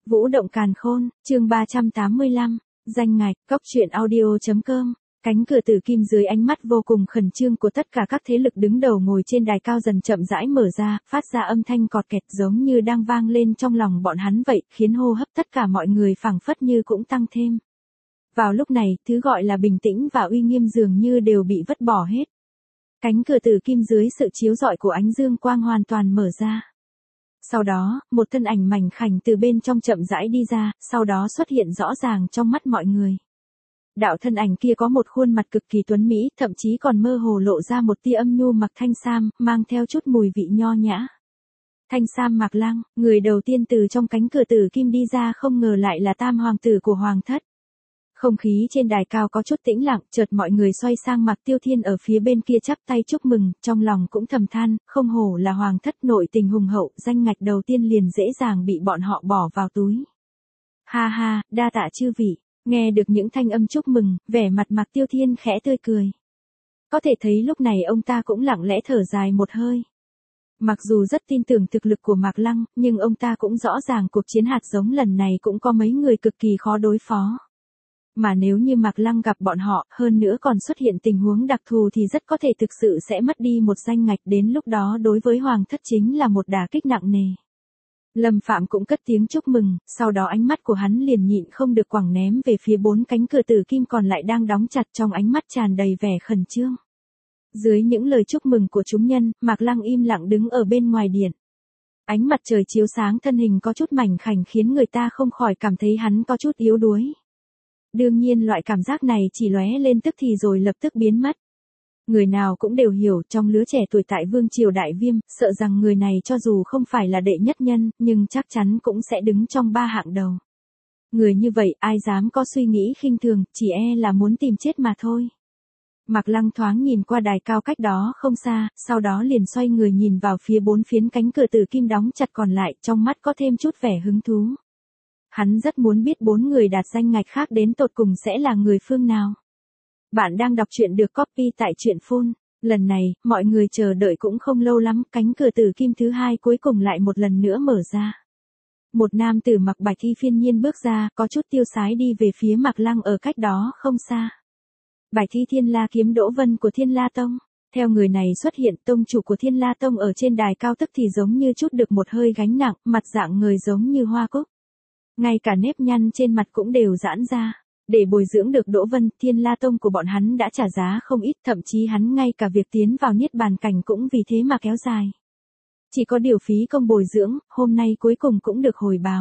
Vũ động càn khôn, chương 385, danh ngạch, cóc truyện audio.com. Cánh cửa tử kim dưới ánh mắt vô cùng khẩn trương của tất cả các thế lực đứng đầu ngồi trên đài cao dần chậm rãi mở ra, phát ra âm thanh cọt kẹt giống như đang vang lên trong lòng bọn hắn vậy, khiến hô hấp tất cả mọi người phảng phất như cũng tăng thêm. Vào lúc này, thứ gọi là bình tĩnh và uy nghiêm dường như đều bị vứt bỏ hết. Cánh cửa tử kim dưới sự chiếu rọi của ánh dương quang hoàn toàn mở ra. Sau đó, một thân ảnh mảnh khảnh từ bên trong chậm rãi đi ra, sau đó xuất hiện rõ ràng trong mắt mọi người. Đạo thân ảnh kia có một khuôn mặt cực kỳ tuấn mỹ, thậm chí còn mơ hồ lộ ra một tia âm nhu, mặc thanh sam, mang theo chút mùi vị nho nhã. Thanh sam Mạc Lăng, người đầu tiên từ trong cánh cửa tử kim đi ra không ngờ lại là tam hoàng tử của hoàng thất. Không khí trên đài cao có chút tĩnh lặng, chợt mọi người xoay sang Mạc Tiêu Thiên ở phía bên kia chắp tay chúc mừng, trong lòng cũng thầm than, không hổ là hoàng thất nội tình hùng hậu, danh ngạch đầu tiên liền dễ dàng bị bọn họ bỏ vào túi. Ha ha, đa tạ chư vị. Nghe được những thanh âm chúc mừng, vẻ mặt Mạc Tiêu Thiên khẽ tươi cười. Có thể thấy lúc này ông ta cũng lặng lẽ thở dài một hơi. Mặc dù rất tin tưởng thực lực của Mạc Lăng, nhưng ông ta cũng rõ ràng cuộc chiến hạt giống lần này cũng có mấy người cực kỳ khó đối phó. Mà nếu như Mạc Lăng gặp bọn họ, hơn nữa còn xuất hiện tình huống đặc thù thì rất có thể thực sự sẽ mất đi một danh ngạch, đến lúc đó đối với hoàng thất chính là một đả kích nặng nề. Lâm Phạm cũng cất tiếng chúc mừng, sau đó ánh mắt của hắn liền nhịn không được quẳng ném về phía bốn cánh cửa tử kim còn lại đang đóng chặt, trong ánh mắt tràn đầy vẻ khẩn trương. Dưới những lời chúc mừng của chúng nhân, Mạc Lăng im lặng đứng ở bên ngoài điện. Ánh mặt trời chiếu sáng thân hình có chút mảnh khảnh khiến người ta không khỏi cảm thấy hắn có chút yếu đuối. Đương nhiên loại cảm giác này chỉ lóe lên tức thì rồi lập tức biến mất. Người nào cũng đều hiểu, trong lứa trẻ tuổi tại Vương Triều Đại Viêm, sợ rằng người này cho dù không phải là đệ nhất nhân, nhưng chắc chắn cũng sẽ đứng trong ba hạng đầu. Người như vậy, ai dám có suy nghĩ khinh thường, chỉ e là muốn tìm chết mà thôi. Mạc Lăng thoáng nhìn qua đài cao cách đó không xa, sau đó liền xoay người nhìn vào phía bốn phiến cánh cửa tử kim đóng chặt còn lại, trong mắt có thêm chút vẻ hứng thú. Hắn rất muốn biết bốn người đạt danh ngạch khác đến tột cùng sẽ là người phương nào. Bạn đang đọc truyện được copy tại truyện phone. Lần này, mọi người chờ đợi cũng không lâu lắm, cánh cửa tử kim thứ hai cuối cùng lại một lần nữa mở ra. Một nam tử mặc bạch y phiên nhiên bước ra, có chút tiêu sái đi về phía Mạc Lăng ở cách đó không xa. Bạch y Thiên La kiếm Đỗ Vân của Thiên La Tông. Theo người này xuất hiện, tông chủ của Thiên La Tông ở trên đài cao tức thì giống như chút được một hơi gánh nặng, mặt dạng người giống như hoa cúc. Ngay cả nếp nhăn trên mặt cũng đều giãn ra. Để bồi dưỡng được Đỗ Vân, Thiên La Tông của bọn hắn đã trả giá không ít, thậm chí hắn ngay cả việc tiến vào niết bàn cảnh cũng vì thế mà kéo dài. Chỉ có điều phí công bồi dưỡng, hôm nay cuối cùng cũng được hồi báo.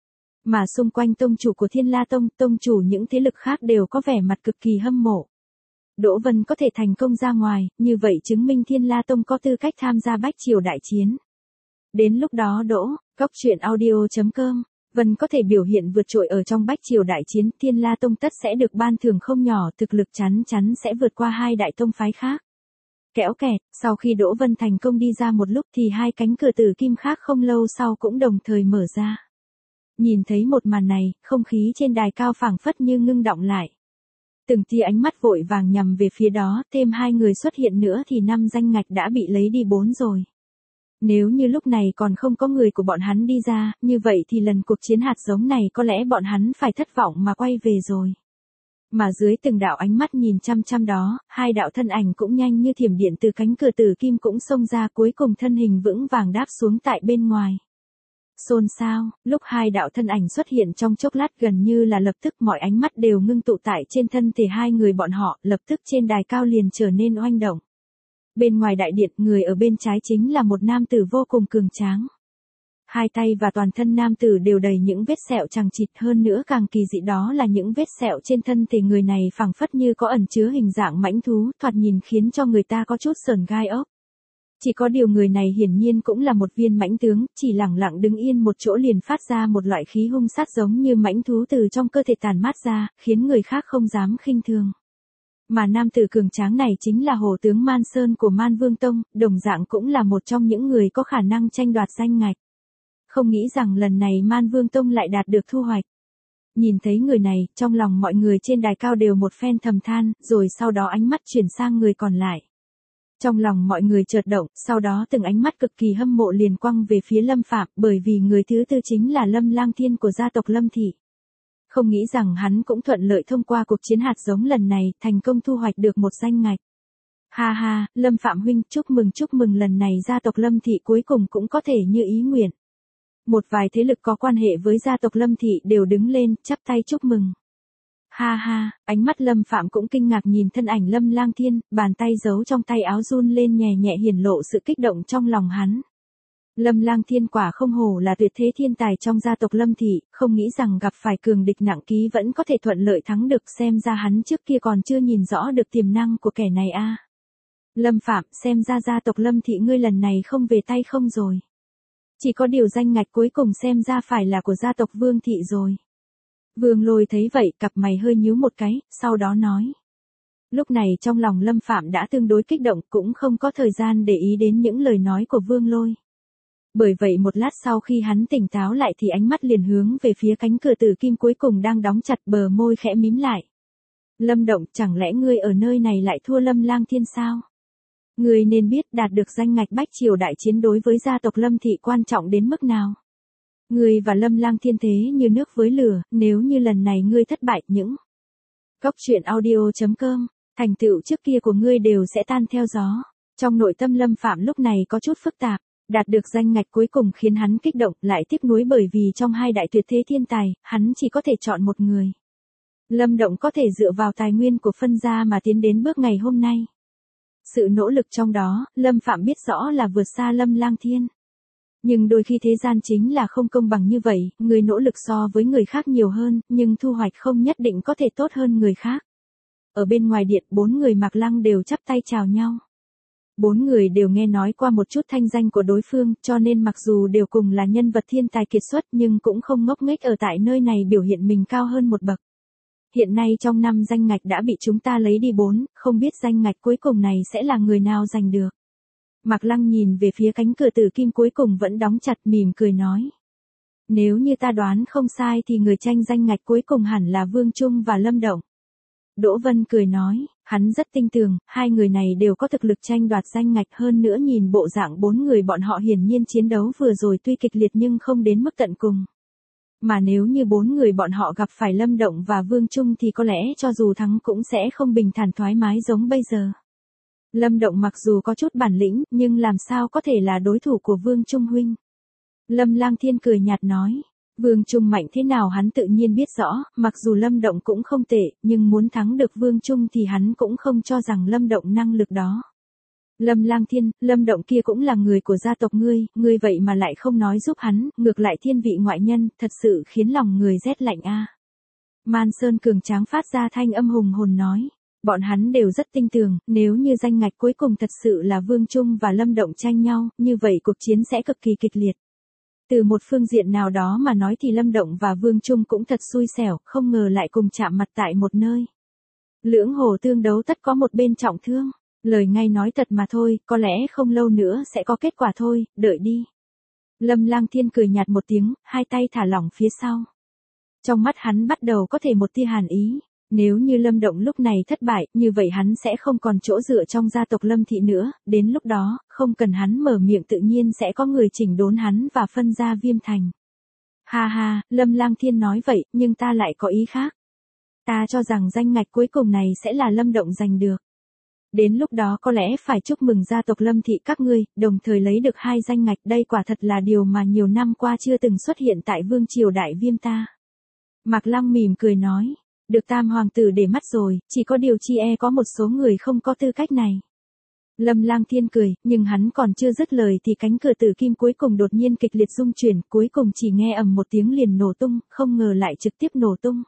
Mà xung quanh tông chủ của Thiên La Tông, tông chủ những thế lực khác đều có vẻ mặt cực kỳ hâm mộ. Đỗ Vân có thể thành công ra ngoài, như vậy chứng minh Thiên La Tông có tư cách tham gia bách triều đại chiến. Đến lúc đó cóc truyện audio.com. Vân có thể biểu hiện vượt trội ở trong bách triều đại chiến, Thiên La Tông tất sẽ được ban thưởng không nhỏ, thực lực chắn chắn sẽ vượt qua hai đại tông phái khác. Kéo kẹt, sau khi Đỗ Vân thành công đi ra một lúc thì hai cánh cửa tử kim khác không lâu sau cũng đồng thời mở ra. Nhìn thấy một màn này, không khí trên đài cao phảng phất như ngưng đọng lại. Từng tia ánh mắt vội vàng nhằm về phía đó, thêm hai người xuất hiện nữa thì 5 danh ngạch đã bị lấy đi 4 rồi. Nếu như lúc này còn không có người của bọn hắn đi ra, như vậy thì lần cuộc chiến hạt giống này có lẽ bọn hắn phải thất vọng mà quay về rồi. Mà dưới từng đạo ánh mắt nhìn chăm chăm đó, hai đạo thân ảnh cũng nhanh như thiểm điện từ cánh cửa tử kim cũng xông ra, cuối cùng thân hình vững vàng đáp xuống tại bên ngoài. Xôn xao, lúc hai đạo thân ảnh xuất hiện trong chốc lát gần như là lập tức mọi ánh mắt đều ngưng tụ tại trên thân thể hai người bọn họ, lập tức trên đài cao liền trở nên oanh động. Bên ngoài đại điện, người ở bên trái chính là một nam tử vô cùng cường tráng. Hai tay và toàn thân nam tử đều đầy những vết sẹo chằng chịt, hơn nữa càng kỳ dị đó là những vết sẹo trên thân thể người này phảng phất như có ẩn chứa hình dạng mãnh thú, thoạt nhìn khiến cho người ta có chút sởn gai ốc. Chỉ có điều người này hiển nhiên cũng là một viên mãnh tướng, chỉ lẳng lặng đứng yên một chỗ liền phát ra một loại khí hung sát giống như mãnh thú từ trong cơ thể tản mát ra, khiến người khác không dám khinh thường. Mà nam tử cường tráng này chính là Hổ tướng Man Sơn của Man Vương Tông, đồng dạng cũng là một trong những người có khả năng tranh đoạt danh ngạch. Không nghĩ rằng lần này Man Vương Tông lại đạt được thu hoạch. Nhìn thấy người này, trong lòng mọi người trên đài cao đều một phen thầm than, rồi sau đó ánh mắt chuyển sang người còn lại. Trong lòng mọi người chợt động, sau đó từng ánh mắt cực kỳ hâm mộ liền quăng về phía Lâm Phạm, bởi vì người thứ tư chính là Lâm Lang Thiên của gia tộc Lâm Thị. Không nghĩ rằng hắn cũng thuận lợi thông qua cuộc chiến hạt giống lần này, thành công thu hoạch được một danh ngạch. Ha ha, Lâm Phạm huynh, chúc mừng lần này gia tộc Lâm Thị cuối cùng cũng có thể như ý nguyện. Một vài thế lực có quan hệ với gia tộc Lâm Thị đều đứng lên, chắp tay chúc mừng. Ha ha, ánh mắt Lâm Phạm cũng kinh ngạc nhìn thân ảnh Lâm Lang Thiên, bàn tay giấu trong tay áo run lên nhẹ nhẹ hiển lộ sự kích động trong lòng hắn. Lâm Lang Thiên quả không hổ là tuyệt thế thiên tài trong gia tộc Lâm Thị, không nghĩ rằng gặp phải cường địch nặng ký vẫn có thể thuận lợi thắng được, xem ra hắn trước kia còn chưa nhìn rõ được tiềm năng của kẻ này a. Lâm Phạm, xem ra gia tộc Lâm Thị ngươi lần này không về tay không rồi. Chỉ có điều danh ngạch cuối cùng xem ra phải là của gia tộc Vương Thị rồi. Vương Lôi thấy vậy, cặp mày hơi nhíu một cái, sau đó nói. Lúc này trong lòng Lâm Phạm đã tương đối kích động, cũng không có thời gian để ý đến những lời nói của Vương Lôi. Bởi vậy một lát sau khi hắn tỉnh táo lại thì ánh mắt liền hướng về phía cánh cửa tử kim cuối cùng đang đóng chặt, bờ môi khẽ mím lại. Lâm Động, chẳng lẽ ngươi ở nơi này lại thua Lâm Lang Thiên sao? Ngươi nên biết đạt được danh ngạch bách triều đại chiến đối với gia tộc Lâm Thị quan trọng đến mức nào. Ngươi và Lâm Lang Thiên thế như nước với lửa, nếu như lần này ngươi thất bại những Cốc truyện audio.com, thành tựu trước kia của ngươi đều sẽ tan theo gió. Trong nội tâm Lâm Phạm lúc này có chút phức tạp, đạt được danh ngạch cuối cùng khiến hắn kích động, lại tiếc nuối bởi vì trong hai đại tuyệt thế thiên tài, hắn chỉ có thể chọn một người. Lâm Động có thể dựa vào tài nguyên của phân gia mà tiến đến bước ngày hôm nay. Sự nỗ lực trong đó, Lâm Phạm biết rõ là vượt xa Lâm Lang Thiên. Nhưng đôi khi thế gian chính là không công bằng như vậy, người nỗ lực so với người khác nhiều hơn, nhưng thu hoạch không nhất định có thể tốt hơn người khác. Ở bên ngoài điện, 4 người Mạc Lăng đều chắp tay chào nhau. 4 người đều nghe nói qua một chút thanh danh của đối phương, cho nên mặc dù đều cùng là nhân vật thiên tài kiệt xuất nhưng cũng không ngốc nghếch ở tại nơi này biểu hiện mình cao hơn một bậc. Hiện nay trong 5 danh ngạch đã bị chúng ta lấy đi 4, không biết danh ngạch cuối cùng này sẽ là người nào giành được. Mạc Lăng nhìn về phía cánh cửa tử kim cuối cùng vẫn đóng chặt, mỉm cười nói. Nếu như ta đoán không sai thì người tranh danh ngạch cuối cùng hẳn là Vương Trung và Lâm Động. Đỗ Vân cười nói, hắn rất tin tưởng, hai người này đều có thực lực tranh đoạt danh ngạch, hơn nữa nhìn bộ dạng 4 người bọn họ hiển nhiên chiến đấu vừa rồi tuy kịch liệt nhưng không đến mức tận cùng. Mà nếu như 4 người bọn họ gặp phải Lâm Động và Vương Trung thì có lẽ cho dù thắng cũng sẽ không bình thản thoải mái giống bây giờ. Lâm Động mặc dù có chút bản lĩnh, nhưng làm sao có thể là đối thủ của Vương Trung huynh. Lâm Lang Thiên cười nhạt nói, Vương Trung mạnh thế nào hắn tự nhiên biết rõ, mặc dù Lâm Động cũng không tệ, nhưng muốn thắng được Vương Trung thì hắn cũng không cho rằng Lâm Động năng lực đó. Lâm Lang Thiên, Lâm Động kia cũng là người của gia tộc ngươi vậy mà lại không nói giúp hắn, ngược lại thiên vị ngoại nhân, thật sự khiến lòng người rét lạnh a. Man Sơn cường tráng phát ra thanh âm hùng hồn nói. Bọn hắn đều rất tin tưởng, nếu như danh ngạch cuối cùng thật sự là Vương Trung và Lâm Động tranh nhau, như vậy cuộc chiến sẽ cực kỳ kịch liệt. Từ một phương diện nào đó mà nói thì Lâm Động và Vương Trung cũng thật xui xẻo, không ngờ lại cùng chạm mặt tại một nơi. Lưỡng hồ tương đấu tất có một bên trọng thương, lời ngay nói thật mà thôi, có lẽ không lâu nữa sẽ có kết quả thôi, đợi đi. Lâm Lang Thiên cười nhạt một tiếng, hai tay thả lỏng phía sau. Trong mắt hắn bắt đầu có thể một tia hàn ý. Nếu như Lâm Động lúc này thất bại, như vậy hắn sẽ không còn chỗ dựa trong gia tộc Lâm Thị nữa, đến lúc đó, không cần hắn mở miệng tự nhiên sẽ có người chỉnh đốn hắn và phân ra Viêm Thành. Ha ha, Lâm Lang Thiên nói vậy, nhưng ta lại có ý khác. Ta cho rằng danh ngạch cuối cùng này sẽ là Lâm Động giành được. Đến lúc đó có lẽ phải chúc mừng gia tộc Lâm Thị các ngươi, đồng thời lấy được 2 danh ngạch, đây quả thật là điều mà nhiều năm qua chưa từng xuất hiện tại Vương Triều Đại Viêm ta. Mạc Lăng mỉm cười nói. Được Tam Hoàng tử để mắt rồi, chỉ có điều chi có một số người không có tư cách này. Lâm Lang Thiên cười, nhưng hắn còn chưa dứt lời thì cánh cửa tử kim cuối cùng đột nhiên kịch liệt rung chuyển, cuối cùng chỉ nghe ầm một tiếng liền nổ tung, không ngờ lại trực tiếp nổ tung.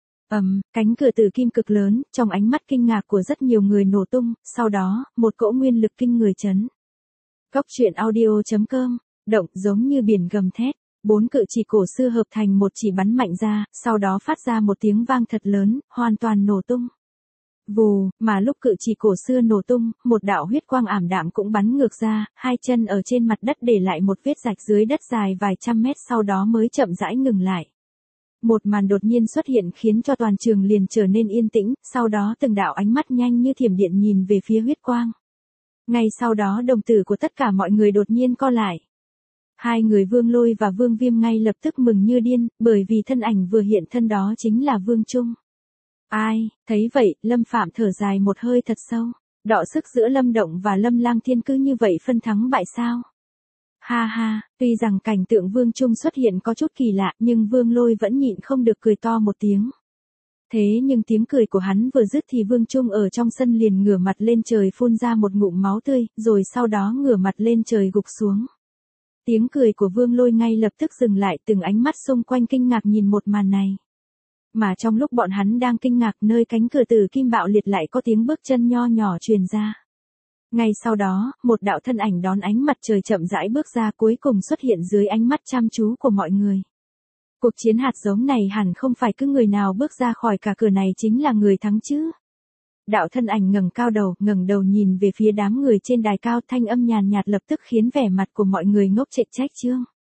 Cánh cửa tử kim cực lớn, trong ánh mắt kinh ngạc của rất nhiều người nổ tung, sau đó, một cỗ nguyên lực kinh người chấn. Cốc truyện audio.com, động giống như biển gầm thét. 4 cự chỉ cổ xưa hợp thành một chỉ bắn mạnh ra, sau đó phát ra một tiếng vang thật lớn, hoàn toàn nổ tung. Vù, mà lúc cự chỉ cổ xưa nổ tung, một đạo huyết quang ảm đạm cũng bắn ngược ra, hai chân ở trên mặt đất để lại một vết rạch dưới đất dài vài trăm mét, sau đó mới chậm rãi ngừng lại. Một màn đột nhiên xuất hiện khiến cho toàn trường liền trở nên yên tĩnh, sau đó từng đạo ánh mắt nhanh như thiểm điện nhìn về phía huyết quang. Ngay sau đó đồng tử của tất cả mọi người đột nhiên co lại. Hai người Vương Lôi và Vương Viêm ngay lập tức mừng như điên, bởi vì thân ảnh vừa hiện thân đó chính là Vương Trung. Ai, thấy vậy, Lâm Phạm thở dài một hơi thật sâu. Đọ sức giữa Lâm Động và Lâm Lang Thiên cứ như vậy phân thắng bại sao? Ha ha, tuy rằng cảnh tượng Vương Trung xuất hiện có chút kỳ lạ, nhưng Vương Lôi vẫn nhịn không được cười to một tiếng. Thế nhưng tiếng cười của hắn vừa dứt thì Vương Trung ở trong sân liền ngửa mặt lên trời phun ra một ngụm máu tươi, rồi sau đó ngửa mặt lên trời gục xuống. Tiếng cười của Vương Lôi ngay lập tức dừng lại, từng ánh mắt xung quanh kinh ngạc nhìn một màn này. Mà trong lúc bọn hắn đang kinh ngạc, nơi cánh cửa tử kim bạo liệt lại có tiếng bước chân nho nhỏ truyền ra. Ngay sau đó, một đạo thân ảnh đón ánh mặt trời chậm rãi bước ra, cuối cùng xuất hiện dưới ánh mắt chăm chú của mọi người. Cuộc chiến hạt giống này hẳn không phải cứ người nào bước ra khỏi cả cửa này chính là người thắng chứ. Đạo thân ảnh ngẩng đầu nhìn về phía đám người trên đài cao, thanh âm nhàn nhạt lập tức khiến vẻ mặt của mọi người ngốc trệ trách trương.